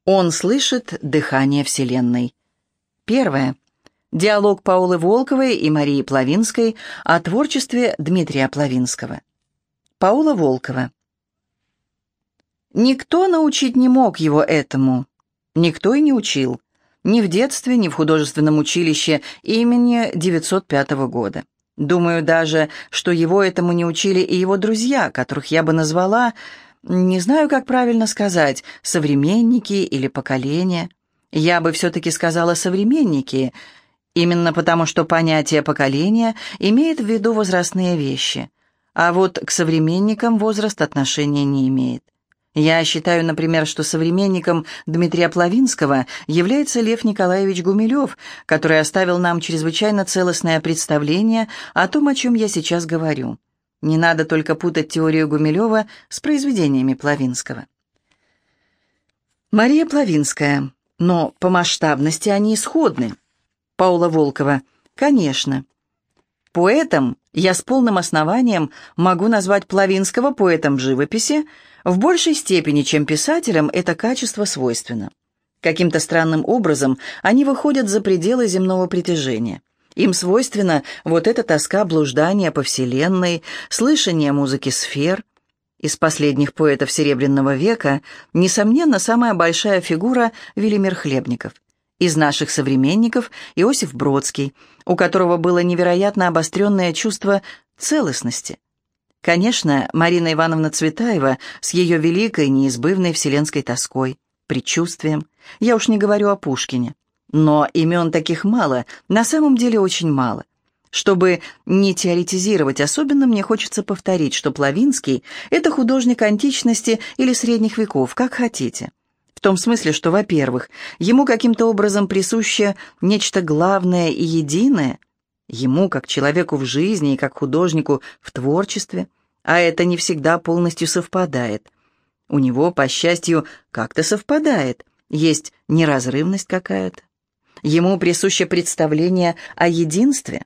Он слышит дыхание Вселенной. Первое. Диалог Паулы Волковой и Марии Плавинской о творчестве Дмитрия Плавинского. Паула Волкова. Никто научить не мог его этому. Никто и не учил. Ни в детстве, ни в художественном училище имени 905 года. Думаю даже, что его этому не учили и его друзья, которых я бы назвала, не знаю, как правильно сказать, современники или поколения. Я бы все-таки сказала современники, именно потому что понятие поколения имеет в виду возрастные вещи, а вот к современникам возраст отношения не имеет. Я считаю, например, что современником Дмитрия Плавинского является Лев Николаевич Гумилев, который оставил нам чрезвычайно целостное представление о том, о чем я сейчас говорю. Не надо только путать теорию Гумилева с произведениями Плавинского. Мария Плавинская. Но по масштабности они исходны. Паула Волкова. Конечно. Поэтом я с полным основанием могу назвать Плавинского поэтом в живописи. В большей степени, чем писателям, это качество свойственно. Каким-то странным образом они выходят за пределы земного притяжения. Им свойственна вот эта тоска блуждания по вселенной, слышание музыки сфер. Из последних поэтов Серебряного века, несомненно, самая большая фигура Велимир Хлебников. Из наших современников Иосиф Бродский, у которого было невероятно обостренное чувство целостности. Конечно, Марина Ивановна Цветаева с ее великой, неизбывной вселенской тоской, предчувствием. Я уж не говорю о Пушкине. Но имен таких мало, на самом деле очень мало. Чтобы не теоретизировать особенно, мне хочется повторить, что Плавинский – это художник античности или средних веков, как хотите. В том смысле, что, во-первых, ему каким-то образом присуще нечто главное и единое, ему, как человеку в жизни и как художнику в творчестве, а это не всегда полностью совпадает. У него, по счастью, как-то совпадает, есть неразрывность какая-то. Ему присуще представление о единстве.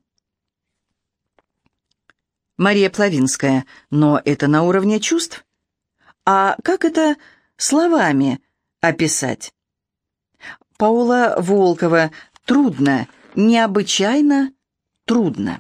Мария Плавинская. Но это на уровне чувств. А как это словами описать? Паула Волкова. Трудно, необычайно трудно.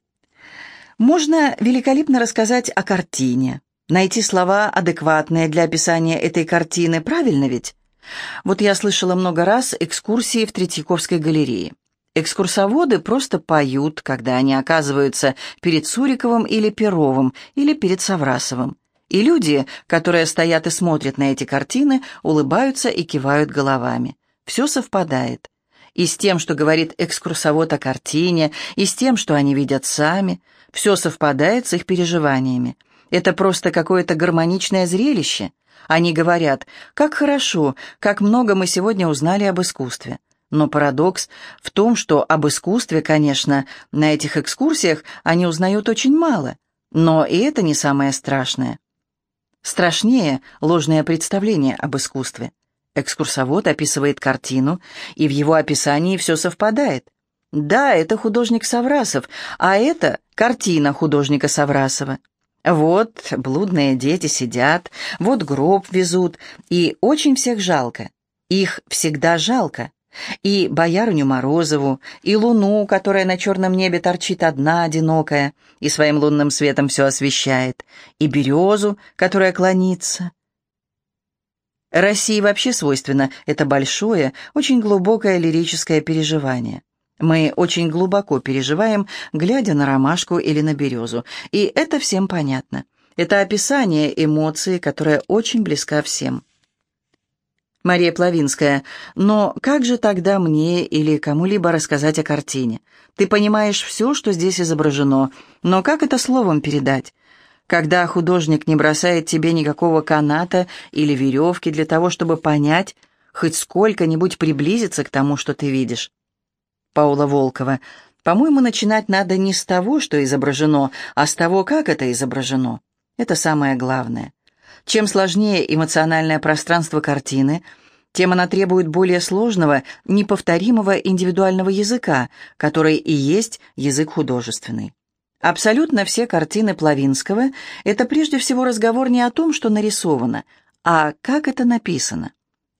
Можно великолепно рассказать о картине, найти слова, адекватные для описания этой картины, правильно ведь? Вот я слышала много раз экскурсии в Третьяковской галерее. Экскурсоводы просто поют, когда они оказываются перед Суриковым или Перовым, или перед Саврасовым. И люди, которые стоят и смотрят на эти картины, улыбаются и кивают головами. Все совпадает. И с тем, что говорит экскурсовод о картине, и с тем, что они видят сами. Все совпадает с их переживаниями. Это просто какое-то гармоничное зрелище. Они говорят: «Как хорошо, как много мы сегодня узнали об искусстве». Но парадокс в том, что об искусстве, конечно, на этих экскурсиях они узнают очень мало. Но и это не самое страшное. Страшнее ложное представление об искусстве. Экскурсовод описывает картину, и в его описании все совпадает. Да, это художник Саврасов, а это картина художника Саврасова. Вот блудные дети сидят, вот гроб везут, и очень всех жалко. Их всегда жалко. И боярыню Морозову, и луну, которая на черном небе торчит одна, одинокая, и своим лунным светом все освещает, и березу, которая клонится. России вообще свойственно это большое, очень глубокое лирическое переживание. Мы очень глубоко переживаем, глядя на ромашку или на березу, и это всем понятно. Это описание эмоции, которая очень близка всем. Мария Плавинская. Но как же тогда мне или кому-либо рассказать о картине? Ты понимаешь все, что здесь изображено, но как это словом передать? Когда художник не бросает тебе никакого каната или веревки для того, чтобы понять, хоть сколько-нибудь приблизиться к тому, что ты видишь. Паула Волкова. По-моему, начинать надо не с того, что изображено, а с того, как это изображено. Это самое главное. Чем сложнее эмоциональное пространство картины, тем она требует более сложного, неповторимого индивидуального языка, который и есть язык художественный. Абсолютно все картины Плавинского – это прежде всего разговор не о том, что нарисовано, а как это написано.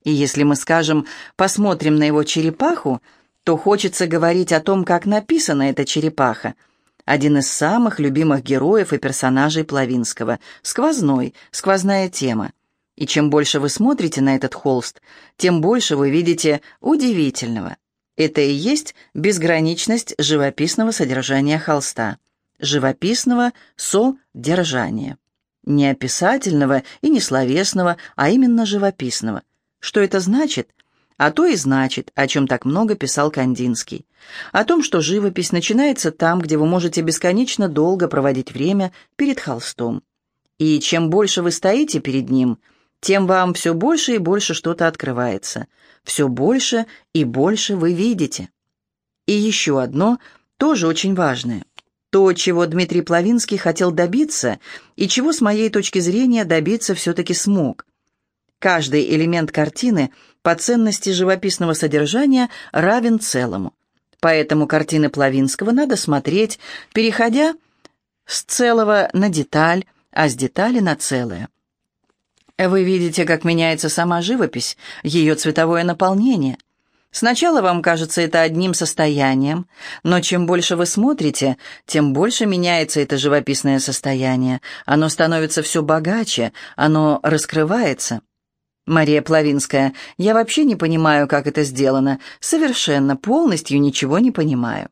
И если мы скажем «посмотрим на его черепаху», то хочется говорить о том, как написана эта черепаха. Один из самых любимых героев и персонажей Плавинского. Сквозная тема. И чем больше вы смотрите на этот холст, тем больше вы видите удивительного. Это и есть безграничность живописного содержания холста. Живописного содержания. Не описательного и не словесного, а именно живописного. Что это значит? А то и значит, о чем так много писал Кандинский. О том, что живопись начинается там, где вы можете бесконечно долго проводить время перед холстом. И чем больше вы стоите перед ним, тем вам все больше и больше что-то открывается. Все больше и больше вы видите. И еще одно, тоже очень важное. То, чего Дмитрий Плавинский хотел добиться, и чего, с моей точки зрения, добиться все-таки смог. Каждый элемент картины по ценности живописного содержания равен целому. Поэтому картины Плавинского надо смотреть, переходя с целого на деталь, а с детали на целое. Вы видите, как меняется сама живопись, ее цветовое наполнение. Сначала вам кажется это одним состоянием, но чем больше вы смотрите, тем больше меняется это живописное состояние. Оно становится все богаче, оно раскрывается. Мария Плавинская, я вообще не понимаю, как это сделано. Совершенно, полностью ничего не понимаю.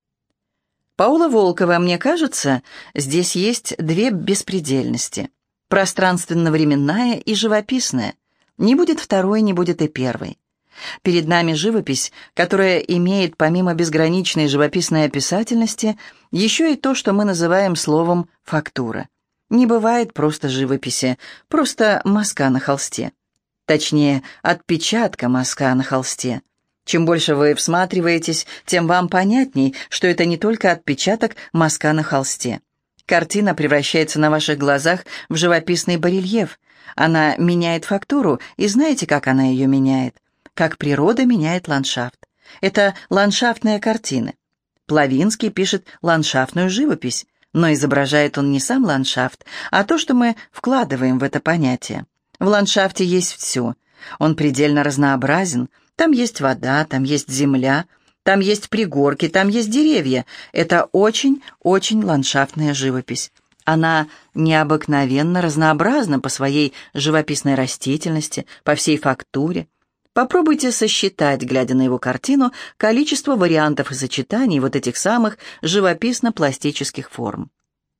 Паула Волкова, мне кажется, здесь есть две беспредельности. Пространственно-временная и живописная. Не будет второй, не будет и первой. Перед нами живопись, которая имеет, помимо безграничной живописной описательности, еще и то, что мы называем словом «фактура». Не бывает просто живописи, просто мазка на холсте. Точнее, отпечатка мазка на холсте. Чем больше вы всматриваетесь, тем вам понятней, что это не только отпечаток мазка на холсте. Картина превращается на ваших глазах в живописный барельеф. Она меняет фактуру, и знаете, как она ее меняет? Как природа меняет ландшафт. Это ландшафтные картины. Плавинский пишет ландшафтную живопись, но изображает он не сам ландшафт, а то, что мы вкладываем в это понятие. В ландшафте есть все. Он предельно разнообразен. Там есть вода, там есть земля, там есть пригорки, там есть деревья. Это очень-очень ландшафтная живопись. Она необыкновенно разнообразна по своей живописной растительности, по всей фактуре. Попробуйте сосчитать, глядя на его картину, количество вариантов и сочетаний вот этих самых живописно-пластических форм.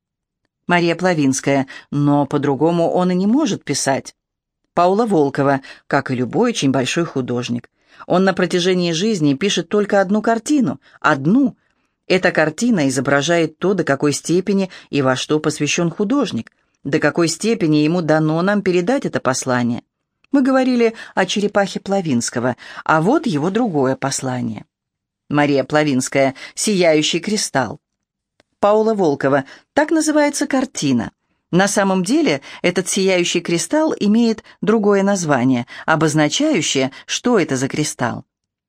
Мария Плавинская, но по-другому он и не может писать. Паула Волкова, как и любой очень большой художник. Он на протяжении жизни пишет только одну картину. Одну. Эта картина изображает то, до какой степени и во что посвящен художник, до какой степени ему дано нам передать это послание. Мы говорили о черепахе Плавинского, а вот его другое послание. Мария Плавинская «Сияющий кристалл». Паула Волкова, так называется картина. На самом деле этот сияющий кристалл имеет другое название, обозначающее, что это за кристалл.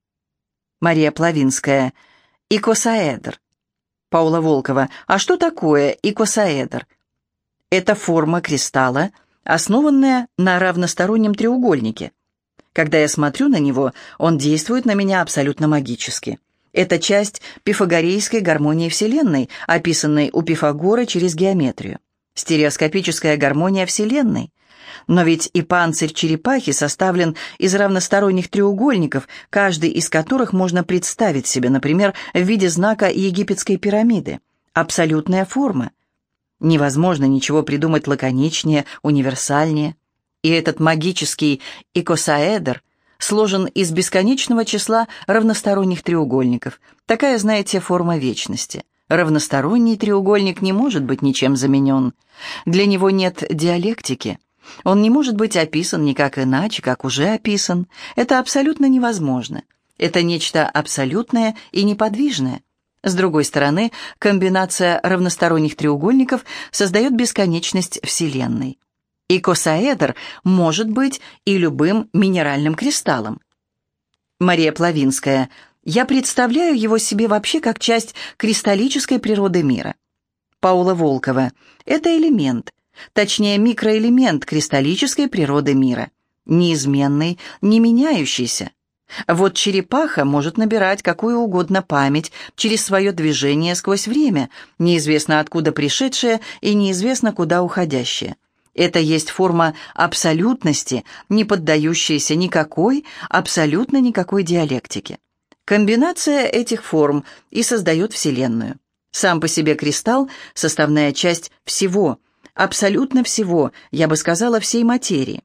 Мария Плавинская «Икосаэдр». Паула Волкова, а что такое икосаэдр? Это форма кристалла, основанная на равностороннем треугольнике. Когда я смотрю на него, он действует на меня абсолютно магически. Это часть пифагорейской гармонии Вселенной, описанной у Пифагора через геометрию. Стереоскопическая гармония Вселенной. Но ведь и панцирь черепахи составлен из равносторонних треугольников, каждый из которых можно представить себе, например, в виде знака египетской пирамиды. Абсолютная форма. Невозможно ничего придумать лаконичнее, универсальнее. И этот магический икосаэдр сложен из бесконечного числа равносторонних треугольников. Такая, знаете, форма вечности. Равносторонний треугольник не может быть ничем заменен. Для него нет диалектики. Он не может быть описан никак иначе, как уже описан. Это абсолютно невозможно. Это нечто абсолютное и неподвижное. С другой стороны, комбинация равносторонних треугольников создает бесконечность Вселенной. Икосаэдр может быть и любым минеральным кристаллом. Мария Плавинская. Я представляю его себе вообще как часть кристаллической природы мира. Паула Волкова. Это элемент, точнее микроэлемент кристаллической природы мира. неизменный, не меняющийся. Вот черепаха может набирать какую угодно память через свое движение сквозь время, неизвестно откуда пришедшее и неизвестно куда уходящее. Это есть форма абсолютности, не поддающаяся никакой, абсолютно никакой диалектике. Комбинация этих форм и создает Вселенную. Сам по себе кристалл – составная часть всего, абсолютно всего, я бы сказала, всей материи.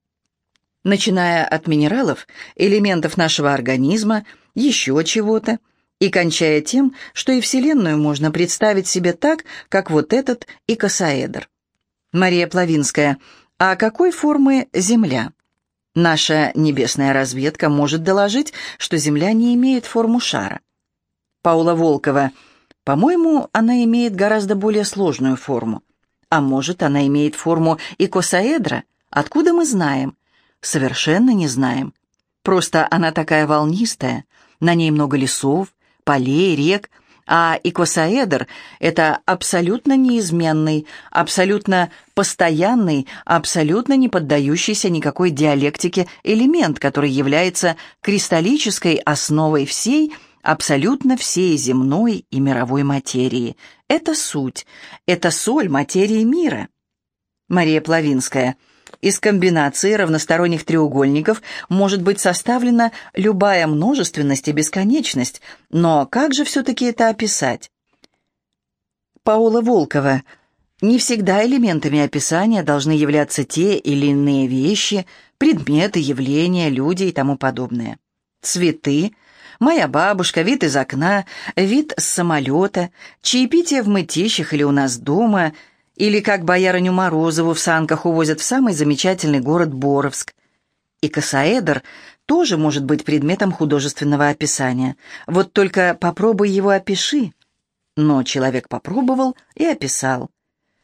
Начиная от минералов, элементов нашего организма, еще чего-то, и кончая тем, что и Вселенную можно представить себе так, как вот этот икосаэдр. Мария Плавинская. А какой формы Земля? Наша небесная разведка может доложить, что Земля не имеет форму шара. Паула Волкова. По-моему, она имеет гораздо более сложную форму. А может, она имеет форму икосаэдра? Откуда мы знаем? Совершенно не знаем. Просто она такая волнистая, на ней много лесов, полей, рек, а икосаэдр — это абсолютно неизменный, абсолютно постоянный, абсолютно не поддающийся никакой диалектике элемент, который является кристаллической основой всей, абсолютно всей земной и мировой материи. Это суть, это соль материи мира. Мария Плавинская. Из комбинации равносторонних треугольников может быть составлена любая множественность и бесконечность, но как же все-таки это описать? Паула Волкова. Не всегда элементами описания должны являться те или иные вещи, предметы, явления, люди и тому подобное. Цветы, моя бабушка, вид из окна, вид с самолета, чаепитие в мытищах или у нас дома – или как боярыню Морозову в санках увозят в самый замечательный город Боровск. Икосаэдр тоже может быть предметом художественного описания. Вот только попробуй его опиши. Но человек попробовал и описал.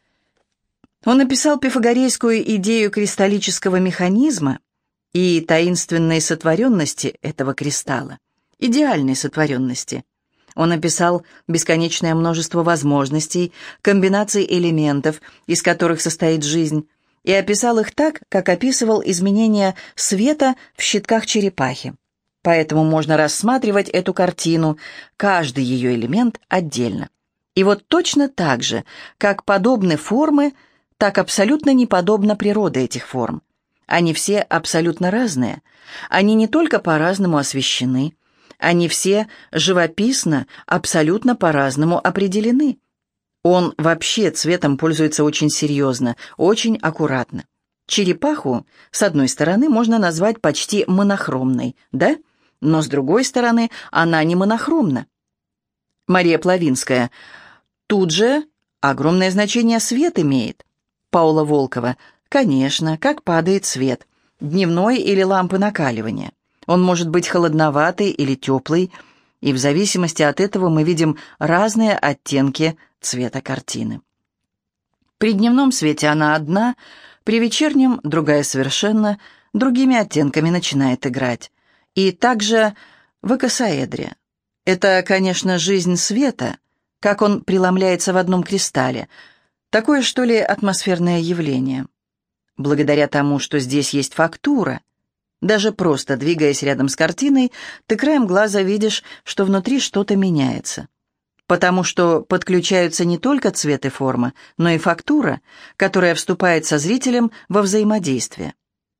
Он описал пифагорейскую идею кристаллического механизма и таинственной сотворенности этого кристалла, идеальной сотворенности. Он описал бесконечное множество возможностей, комбинаций элементов, из которых состоит жизнь, и описал их так, как описывал изменения света в щитках черепахи. Поэтому можно рассматривать эту картину, каждый ее элемент отдельно. И вот точно так же, как подобны формы, так абсолютно не подобна природа этих форм. Они все абсолютно разные. Они не только по-разному освещены, они все живописно, абсолютно по-разному определены. Он вообще цветом пользуется очень серьезно, очень аккуратно. Черепаху, с одной стороны, можно назвать почти монохромной, да? Но с другой стороны, она не монохромна. Мария Плавинская. Тут же огромное значение свет имеет. Паула Волкова. Конечно, как падает свет. Дневной или лампы накаливания. Он может быть холодноватый или теплый, и в зависимости от этого мы видим разные оттенки цвета картины. При дневном свете она одна, при вечернем другая совершенно, другими оттенками начинает играть. И также в икосаэдре. Это, конечно, жизнь света, как он преломляется в одном кристалле. Такое, что ли, атмосферное явление. Благодаря тому, что здесь есть фактура, даже просто двигаясь рядом с картиной, ты краем глаза видишь, что внутри что-то меняется. Потому что подключаются не только цвет и форма, но и фактура, которая вступает со зрителем во взаимодействие.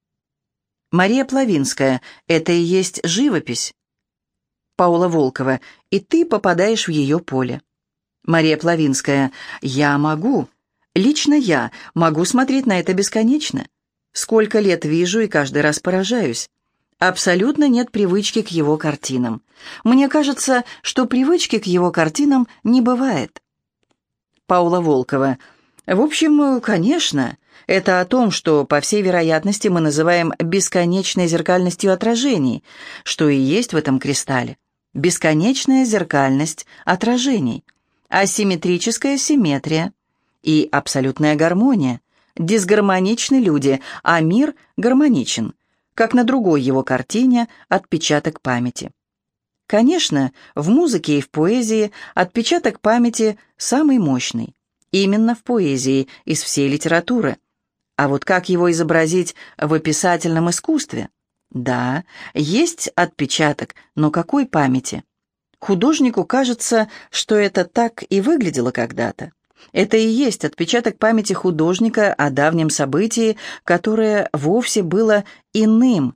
Мария Плавинская. Это и есть живопись. Паула Волкова. И ты попадаешь в ее поле. Мария Плавинская. Я могу. Лично я могу смотреть на это бесконечно. Сколько лет вижу и каждый раз поражаюсь. Абсолютно нет привычки к его картинам. Мне кажется, что привычки к его картинам не бывает. Паула Волкова. В общем, конечно, это о том, что, по всей вероятности, мы называем бесконечной зеркальностью отражений, что и есть в этом кристалле. Бесконечная зеркальность отражений, асимметрическая симметрия и абсолютная гармония. Дисгармоничны люди, а мир гармоничен, как на другой его картине «Отпечаток памяти». Конечно, в музыке и в поэзии отпечаток памяти самый мощный. Именно в поэзии из всей литературы. А вот как его изобразить в описательном искусстве? Да, есть отпечаток, но какой памяти? Художнику кажется, что это так и выглядело когда-то. Это и есть отпечаток памяти художника о давнем событии, которое вовсе было иным.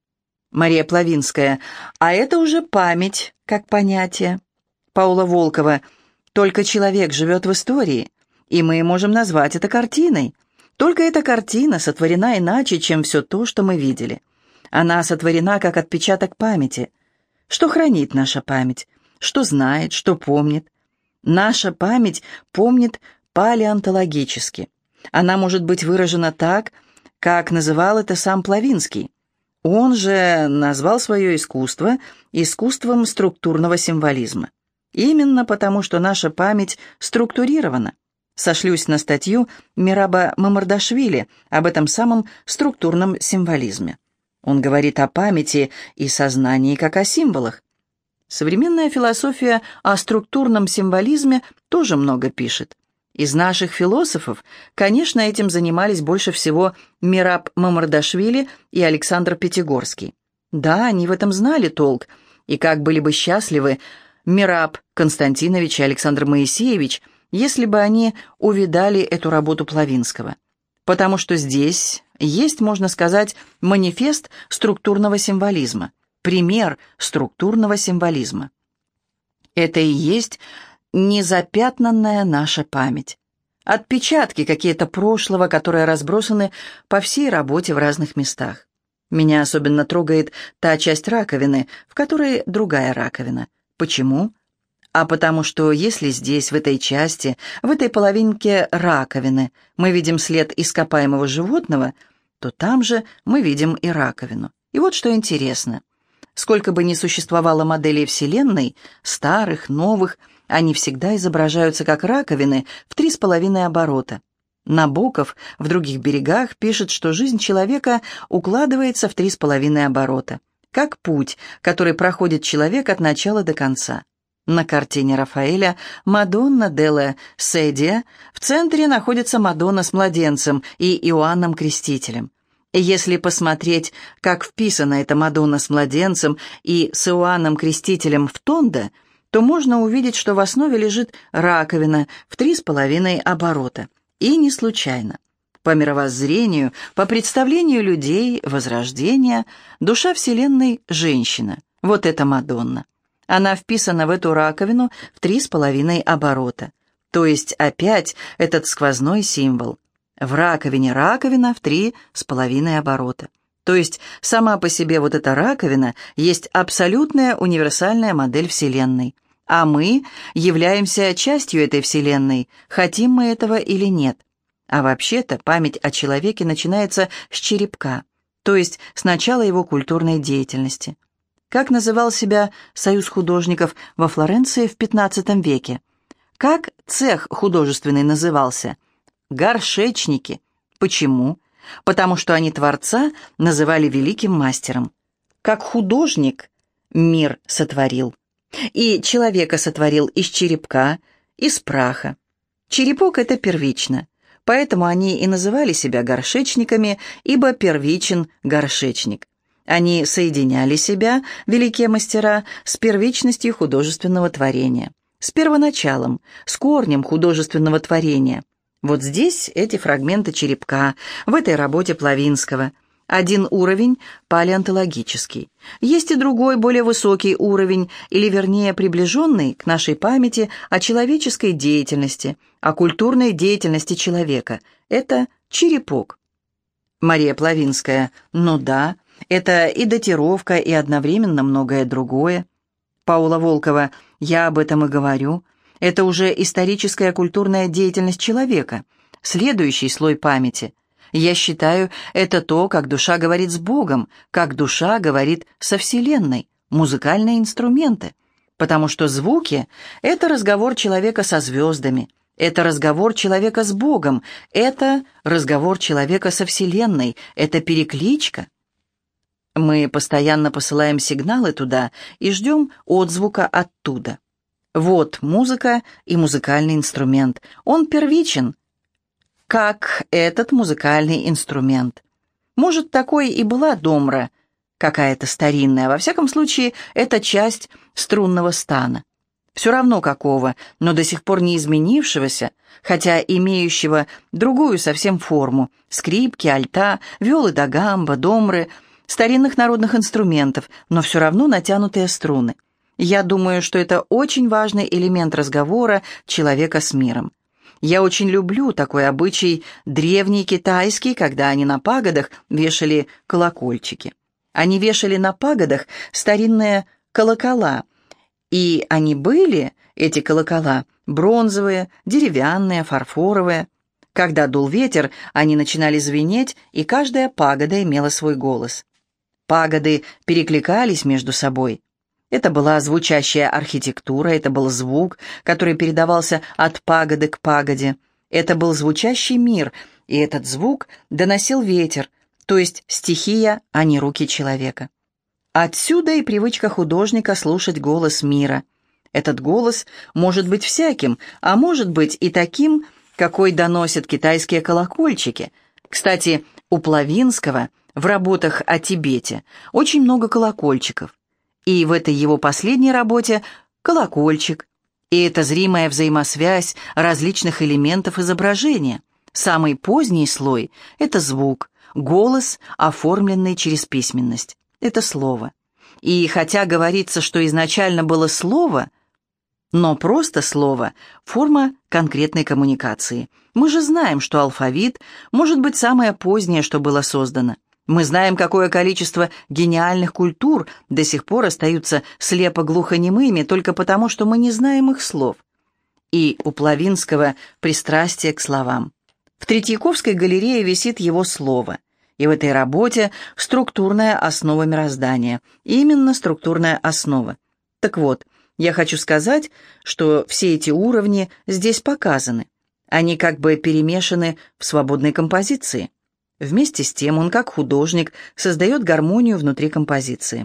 Мария Плавинская. А это уже память, как понятие. Паула Волкова. Только человек живет в истории, и мы можем назвать это картиной. Только эта картина сотворена иначе, чем все то, что мы видели. Она сотворена как отпечаток памяти. Что хранит наша память? Что знает, что помнит? Наша память помнит палеонтологически. Она может быть выражена так, как называл это сам Плавинский. Он же назвал свое искусство искусством структурного символизма. Именно потому, что наша память структурирована. Сошлюсь на статью Мираба Мамардашвили об этом самом структурном символизме. Он говорит о памяти и сознании как о символах. Современная философия о структурном символизме тоже много пишет. Из наших философов, конечно, этим занимались больше всего Мираб Мамардашвили и Александр Пятигорский. Да, они в этом знали толк, и как были бы счастливы Мираб Константинович и Александр Моисеевич, если бы они увидали эту работу Плавинского. Потому что здесь есть, можно сказать, манифест структурного символизма, пример структурного символизма. Это и есть незапятнанная наша память. Отпечатки какие-то прошлого, которые разбросаны по всей работе в разных местах. Меня особенно трогает та часть раковины, в которой другая раковина. Почему? А потому что если здесь, в этой части, в этой половинке раковины, мы видим след ископаемого животного, то там же мы видим и раковину. И вот что интересно. Сколько бы ни существовало моделей Вселенной, старых, новых, они всегда изображаются как раковины в 3,5 оборота. Набоков в «Других берегах» пишет, что жизнь человека укладывается в 3,5 оборота, как путь, который проходит человек от начала до конца. На картине Рафаэля «Мадонна делла Седия» в центре находится Мадонна с младенцем и Иоанном Крестителем. Если посмотреть, как вписана эта Мадонна с младенцем и с Иоанном Крестителем в тондо, то можно увидеть, что в основе лежит раковина в 3,5 оборота. И не случайно. По мировоззрению, по представлению людей, возрождения, душа Вселенной – женщина. Вот эта Мадонна. Она вписана в эту раковину в 3,5 оборота. То есть опять этот сквозной символ. В раковине раковина в 3,5 оборота. То есть сама по себе вот эта раковина есть абсолютная универсальная модель Вселенной. А мы являемся частью этой Вселенной, хотим мы этого или нет. А вообще-то память о человеке начинается с черепка, то есть с начала его культурной деятельности. Как называл себя союз художников во Флоренции в XV веке? Как цех художественный назывался? Горшечники. Почему? Потому что они Творца называли великим мастером. Как художник мир сотворил. И человека сотворил из черепка, из праха. Черепок — это первично. Поэтому они и называли себя горшечниками, ибо первичен горшечник. Они соединяли себя, великие мастера, с первичностью художественного творения, с первоначалом, с корнем художественного творения. Вот здесь эти фрагменты черепка, в этой работе Плавинского. Один уровень палеонтологический. Есть и другой, более высокий уровень, или вернее приближенный к нашей памяти о человеческой деятельности, о культурной деятельности человека. Это черепок. Мария Плавинская. Ну да, это и датировка, и одновременно многое другое. Паула Волкова. Я об этом и говорю. Это уже историческая культурная деятельность человека. Следующий слой памяти. Я считаю, это то, как душа говорит с Богом, как душа говорит со Вселенной, музыкальные инструменты. Потому что звуки — это разговор человека со звездами, это разговор человека с Богом, это разговор человека со Вселенной, это перекличка. Мы постоянно посылаем сигналы туда и ждем отзвука оттуда. Вот музыка и музыкальный инструмент. Он первичен. как этот музыкальный инструмент. Может, такой и была домра, какая-то старинная, во всяком случае, это часть струнного стана. Все равно какого, но до сих пор не изменившегося, хотя имеющего другую совсем форму: скрипки, альта, виолы да гамба, домры, старинных народных инструментов, но все равно натянутые струны. Я думаю, что это очень важный элемент разговора человека с миром. Я очень люблю такой обычай древний китайский, когда они на пагодах вешали колокольчики. Они вешали на пагодах старинные колокола, и они были, эти колокола, бронзовые, деревянные, фарфоровые. Когда дул ветер, они начинали звенеть, и каждая пагода имела свой голос. Пагоды перекликались между собой. Это была звучащая архитектура, это был звук, который передавался от пагоды к пагоде. Это был звучащий мир, и этот звук доносил ветер, то есть стихия, а не руки человека. Отсюда и привычка художника слушать голос мира. Этот голос может быть всяким, а может быть и таким, какой доносят китайские колокольчики. Кстати, у Плавинского в работах о Тибете очень много колокольчиков. И в этой его последней работе колокольчик. И это зримая взаимосвязь различных элементов изображения. Самый поздний слой – это звук, голос, оформленный через письменность. Это слово. И хотя говорится, что изначально было слово, но просто слово – форма конкретной коммуникации. Мы же знаем, что алфавит может быть самое позднее, что было создано. Мы знаем, какое количество гениальных культур до сих пор остаются слепо-глухонемыми только потому, что мы не знаем их слов. И у Плавинского пристрастие к словам. В Третьяковской галерее висит его слово. И в этой работе структурная основа мироздания. Именно структурная основа. Так вот, я хочу сказать, что все эти уровни здесь показаны. Они как бы перемешаны в свободной композиции. Вместе с тем он, как художник, создает гармонию внутри композиции.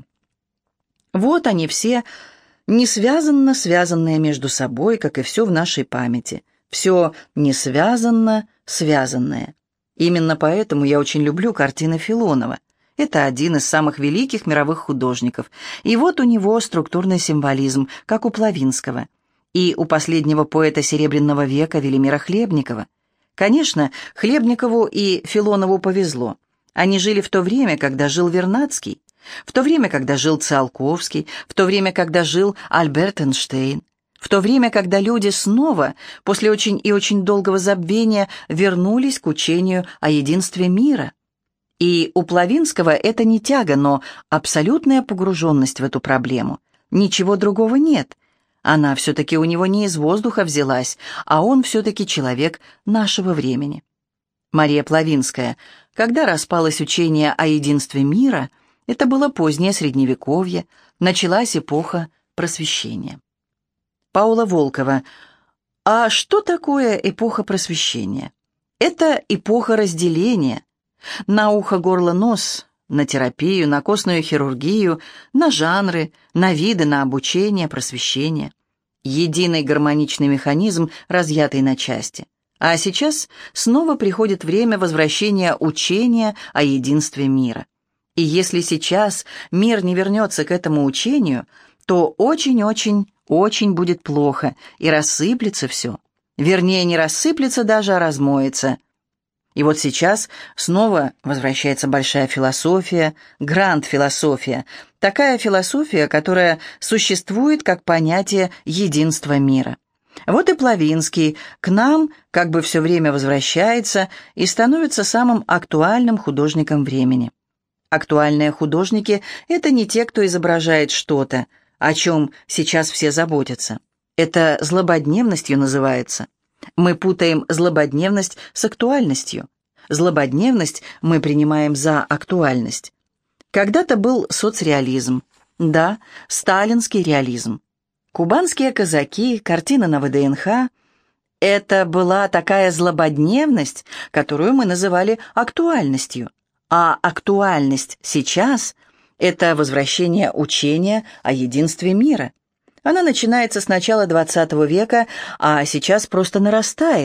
Вот они все, несвязанно связанные между собой, как и все в нашей памяти. Все несвязанно связанное. Именно поэтому я очень люблю картины Филонова. Это один из самых великих мировых художников. И вот у него структурный символизм, как у Плавинского. И у последнего поэта Серебряного века Велимира Хлебникова. Конечно, Хлебникову и Филонову повезло. Они жили в то время, когда жил Вернадский, в то время, когда жил Циолковский, в то время, когда жил Альберт Эйнштейн, в то время, когда люди снова, после очень и очень долгого забвения, вернулись к учению о единстве мира. И у Плавинского это не тяга, но абсолютная погруженность в эту проблему. Ничего другого нет. Она все-таки у него не из воздуха взялась, а он все-таки человек нашего времени. Мария Плавинская. Когда распалось учение о единстве мира, это было позднее Средневековье, началась эпоха Просвещения. Паула Волкова. А что такое эпоха Просвещения? Это эпоха разделения. На ухо, горло, нос, на терапию, на костную хирургию, на жанры, на виды, на обучение, просвещение. Единый гармоничный механизм, разъятый на части. А сейчас снова приходит время возвращения учения о единстве мира. И если сейчас мир не вернется к этому учению, то очень-очень-очень будет плохо, и рассыплется все. Вернее, не рассыплется даже, а размоется. И вот сейчас снова возвращается большая философия, гранд-философия, такая философия, которая существует как понятие единства мира. Вот и Плавинский к нам как бы все время возвращается и становится самым актуальным художником времени. Актуальные художники – это не те, кто изображает что-то, о чем сейчас все заботятся. Это злободневностью называется. Мы путаем злободневность с актуальностью. Злободневность мы принимаем за актуальность. Когда-то был соцреализм. Да, сталинский реализм. Кубанские казаки, картина на ВДНХ – это была такая злободневность, которую мы называли актуальностью. А актуальность сейчас – это возвращение учения о единстве мира. Она начинается с начала XX века, а сейчас просто нарастает.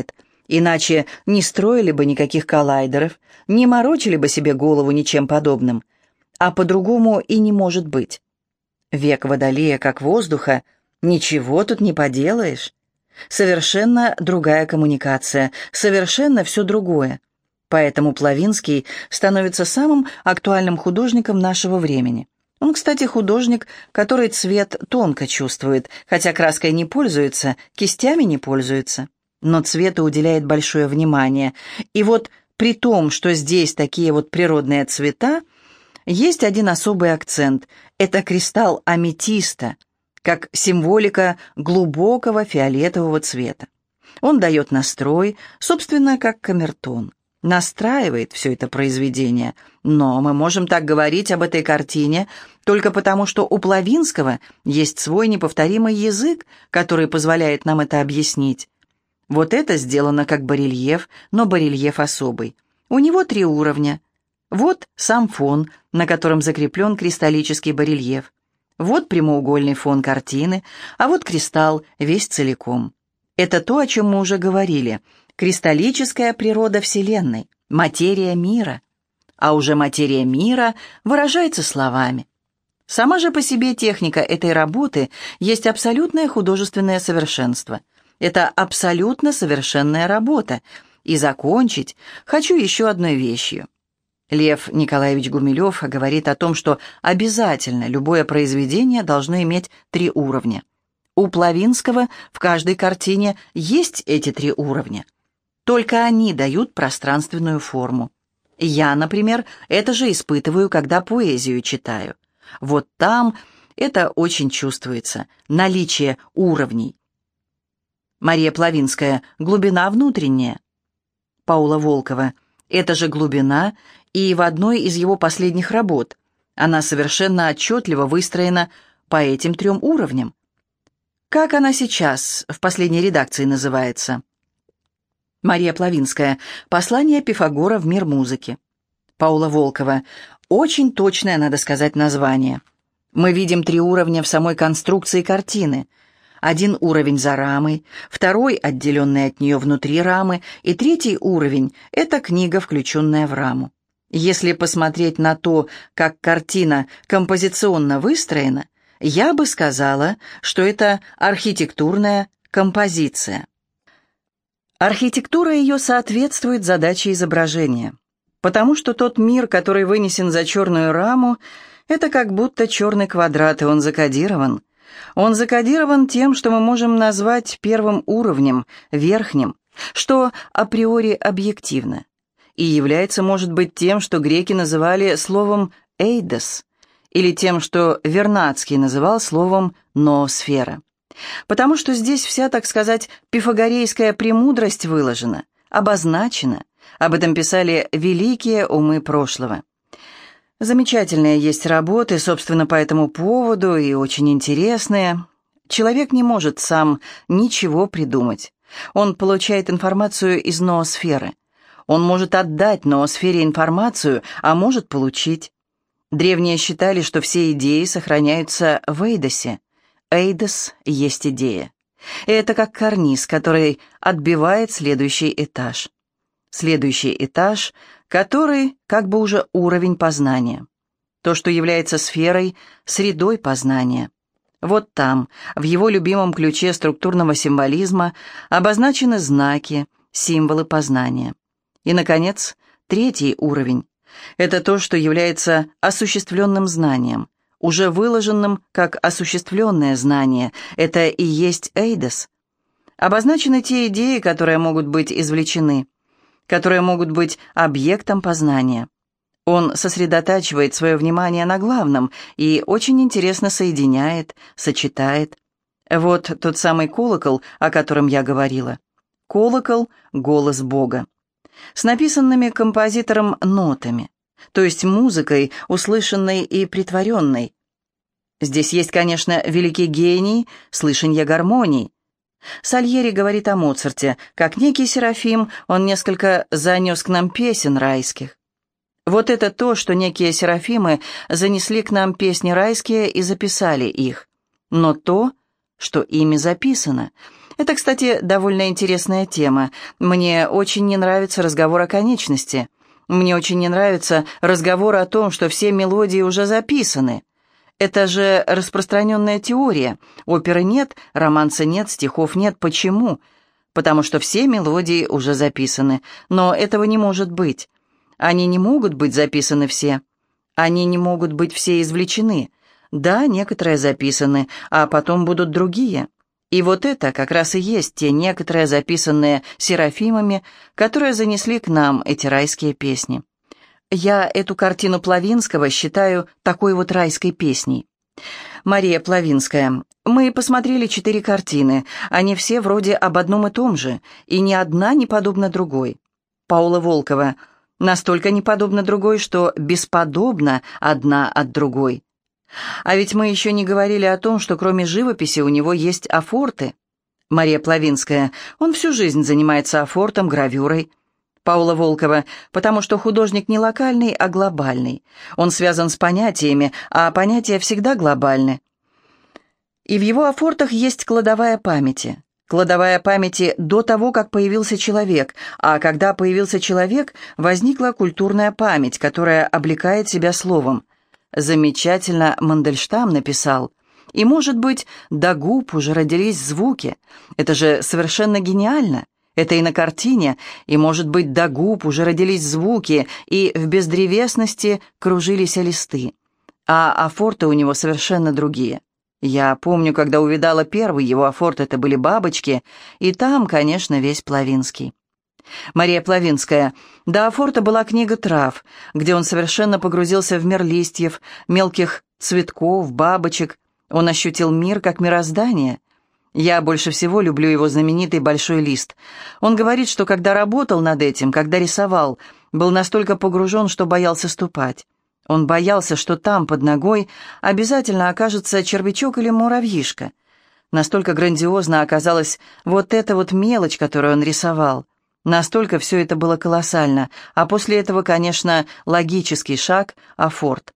Иначе не строили бы никаких коллайдеров, не морочили бы себе голову ничем подобным. А по-другому и не может быть. Век Водолея как воздуха, ничего тут не поделаешь. Совершенно другая коммуникация, совершенно все другое. Поэтому Плавинский становится самым актуальным художником нашего времени. Он, кстати, художник, который цвет тонко чувствует, хотя краской не пользуется, кистями не пользуется. Но цвету уделяет большое внимание. И вот при том, что здесь такие вот природные цвета, есть один особый акцент. Это кристалл аметиста, как символика глубокого фиолетового цвета. Он дает настрой, собственно, как камертон. Настраивает все это произведение. Но мы можем так говорить об этой картине только потому, что у Плавинского есть свой неповторимый язык, который позволяет нам это объяснить. Вот это сделано как барельеф, но барельеф особый. У него 3 уровня. Вот сам фон, на котором закреплен кристаллический барельеф. Вот прямоугольный фон картины, а вот кристалл весь целиком. Это то, о чем мы уже говорили. Кристаллическая природа Вселенной, материя мира. А уже материя мира выражается словами. Сама же по себе техника этой работы есть абсолютное художественное совершенство. Это абсолютно совершенная работа. И закончить хочу еще одной вещью. Лев Николаевич Гумилев говорит о том, что обязательно любое произведение должно иметь 3 уровня. У Плавинского в каждой картине есть эти 3 уровня. Только они дают пространственную форму. Я, например, это же испытываю, когда поэзию читаю. Вот там это очень чувствуется, наличие уровней. Мария Плавинская, глубина внутренняя. Паула Волкова, это же глубина, и в одной из его последних работ. Она совершенно отчетливо выстроена по этим 3 уровням. Как она сейчас в последней редакции называется? Мария Плавинская, «Послание Пифагора в мир музыки». Паула Волкова, очень точное, надо сказать, название. Мы видим 3 уровня в самой конструкции картины. 1 уровень за рамой, 2 отделенный от нее внутри рамы, и 3 уровень – это книга, включенная в раму. Если посмотреть на то, как картина композиционно выстроена, я бы сказала, что это архитектурная композиция. Архитектура ее соответствует задаче изображения, потому что тот мир, который вынесен за черную раму, это как будто черный квадрат, и он закодирован. Он закодирован тем, что мы можем назвать 1 уровнем, верхним, что априори объективно, и является, может быть, тем, что греки называли словом «эйдос», или тем, что Вернадский называл словом «ноосфера». Потому что здесь вся, так сказать, пифагорейская премудрость выложена, обозначена. Об этом писали великие умы прошлого. Замечательные есть работы, собственно, по этому поводу, и очень интересные. Человек не может сам ничего придумать. Он получает информацию из ноосферы. Он может отдать ноосфере информацию, а может получить. Древние считали, что все идеи сохраняются в эйдосе. Эйдос есть идея. И это как карниз, который отбивает следующий этаж. Следующий этаж, который как бы уже уровень познания. То, что является сферой, средой познания. Вот там, в его любимом ключе структурного символизма, обозначены знаки, символы познания. И, наконец, 3 уровень. Это то, что является осуществленным знанием, уже выложенным как осуществленное знание. Это и есть эйдос. Обозначены те идеи, которые могут быть извлечены, которые могут быть объектом познания. Он сосредотачивает свое внимание на главном и очень интересно соединяет, сочетает. Вот тот самый колокол, о котором я говорила. Колокол — голос Бога. С написанными композитором нотами, то есть музыкой, услышанной и притворенной. Здесь есть, конечно, великий гений слышанья гармоний. Сальери говорит о Моцарте, как некий Серафим, он несколько занес к нам песен райских. Вот это то, что некие Серафимы занесли к нам песни райские и записали их. Но то, что ими записано, Это, кстати, довольно интересная тема. Мне очень не нравится разговор о конечности. Мне очень не нравится разговор о том, что все мелодии уже записаны. Это же распространенная теория. Оперы нет, романса нет, стихов нет. Почему? Потому что все мелодии уже записаны. Но этого не может быть. Они не могут быть записаны все. Они не могут быть все извлечены. Да, некоторые записаны, а потом будут другие. И вот это как раз и есть те некоторые записанные серафимами, которые занесли к нам эти райские песни. Я эту картину Плавинского считаю такой вот райской песней. Мария Плавинская. Мы посмотрели 4 картины. Они все вроде об одном и том же, и ни одна не подобна другой. Паула Волкова. Настолько не подобна другой, что бесподобна одна от другой. А ведь мы еще не говорили о том, что кроме живописи у него есть афорты. Мария Плавинская. Он всю жизнь занимается афортом, гравюрой. Паула Волкова. Потому что художник не локальный, а глобальный. Он связан с понятиями, а понятия всегда глобальны. И в его афортах есть кладовая памяти. Кладовая памяти до того, как появился человек, а когда появился человек, возникла культурная память, которая облекает себя словом. Замечательно Мандельштам написал. И, может быть, до губ уже родились звуки. Это же совершенно гениально. Это и на картине, и, может быть, до губ уже родились звуки, и в бездревесности кружились листы. А афорты у него совершенно другие. Я помню, когда увидала первый его афорт, это были бабочки, и там, конечно, весь Плавинский. Мария Плавинская. До афорта была книга трав, где он совершенно погрузился в мир листьев, мелких цветков, бабочек. Он ощутил мир как мироздание. Я больше всего люблю его знаменитый «Большой лист». Он говорит, что когда работал над этим, когда рисовал, был настолько погружен, что боялся ступать. Он боялся, что там, под ногой, обязательно окажется червячок или муравьишка. Настолько грандиозно оказалась вот эта вот мелочь, которую он рисовал. Настолько все это было колоссально, а после этого, конечно, логический шаг — афорт.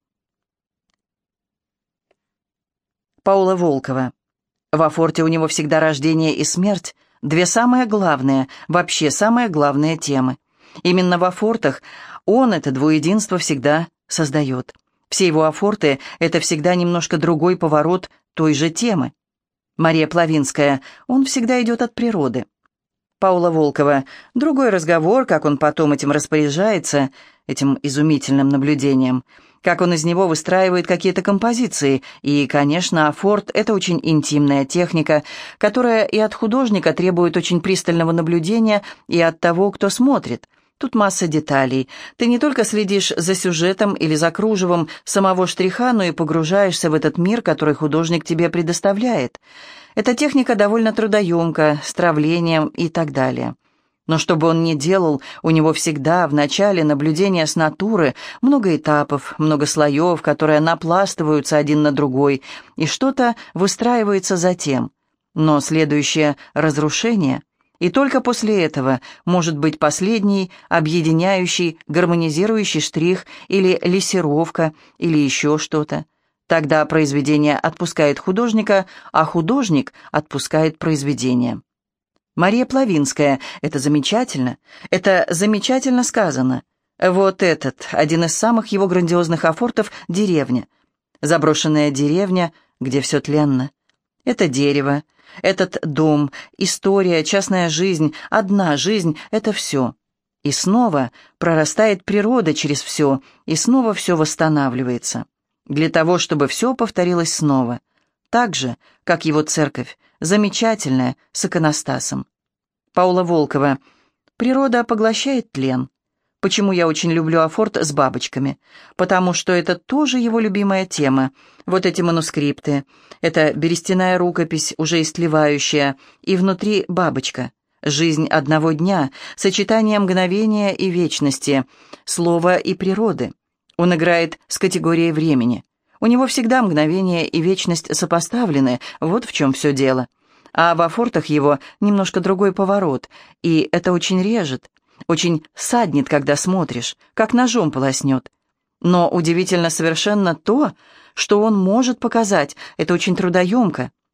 Паула Волкова. В афорте у него всегда рождение и смерть, 2 самые главные, вообще самые главные темы. Именно в афортах он это двуединство всегда создает. Все его афорты — это всегда немножко другой поворот той же темы. Мария Плавинская. Он всегда идет от природы. Паула Волкова. Другой разговор, как он потом этим распоряжается, этим изумительным наблюдением, как он из него выстраивает какие-то композиции. И, конечно, афорт — это очень интимная техника, которая и от художника требует очень пристального наблюдения, и от того, кто смотрит. Тут масса деталей. Ты не только следишь за сюжетом или за кружевом самого штриха, но и погружаешься в этот мир, который художник тебе предоставляет. Эта техника довольно трудоемка, с травлением и так далее. Но что бы он ни делал, у него всегда в начале наблюдения с натуры много этапов, много слоев, которые напластываются один на другой, и что-то выстраивается затем. Но следующее разрушение, и только после этого может быть последний, объединяющий, гармонизирующий штрих или лессировка, или еще что-то. Тогда произведение отпускает художника, а художник отпускает произведение. Мария Плавинская. Это замечательно сказано. Вот этот, один из самых его грандиозных афортов — деревня. Заброшенная деревня, где все тленно. Это дерево, этот дом, история, частная жизнь, одна жизнь — это все. И снова прорастает природа через все, и снова все восстанавливается. Для того, чтобы все повторилось снова. Так же, как его церковь, замечательная, с иконостасом. Паула Волкова. Природа поглощает тлен. Почему я очень люблю афорт с бабочками? Потому что это тоже его любимая тема. Вот эти манускрипты. Это берестяная рукопись, уже истлевающая, и внутри бабочка. Жизнь одного дня, сочетание мгновения и вечности, слова и природы. Он играет с категорией времени. У него всегда мгновение и вечность сопоставлены, вот в чем все дело. А в афортах его немножко другой поворот, и это очень режет, очень саднет, когда смотришь, как ножом полоснет. Но удивительно совершенно то, что он может показать, это очень трудоемко,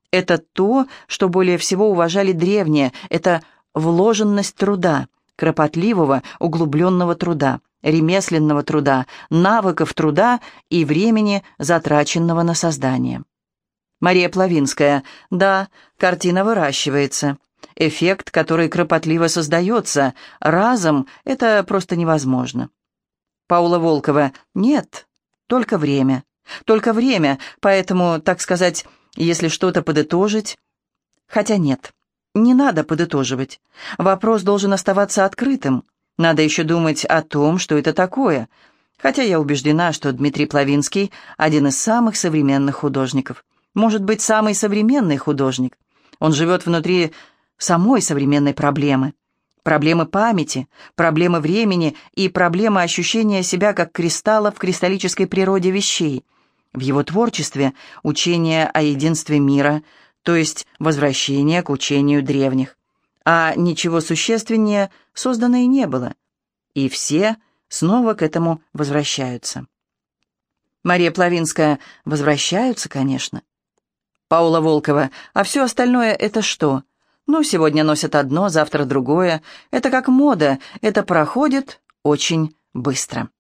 Это то, что более всего уважали древние, это вложенность труда, кропотливого, углубленного труда, ремесленного труда, навыков труда и времени, затраченного на создание. Мария Плавинская. Да, картина выращивается. Эффект, который кропотливо создается, разом это просто невозможно. Паула Волкова. Нет, только время. Только время, поэтому, так сказать, если что-то подытожить... Хотя нет, не надо подытоживать. Вопрос должен оставаться открытым. Надо еще думать о том, что это такое. Хотя я убеждена, что Дмитрий Плавинский – один из самых современных художников. Может быть, самый современный художник. Он живет внутри самой современной проблемы. Проблемы памяти, проблемы времени и проблемы ощущения себя как кристалла в кристаллической природе вещей. В его творчестве учение о единстве мира, то есть возвращение к учению древних. А ничего существеннее создано и не было. И все снова к этому возвращаются. Мария Плавинская. Возвращаются, конечно. Паула Волкова. А все остальное это что? Ну, сегодня носят одно, завтра другое. Это как мода, это проходит очень быстро.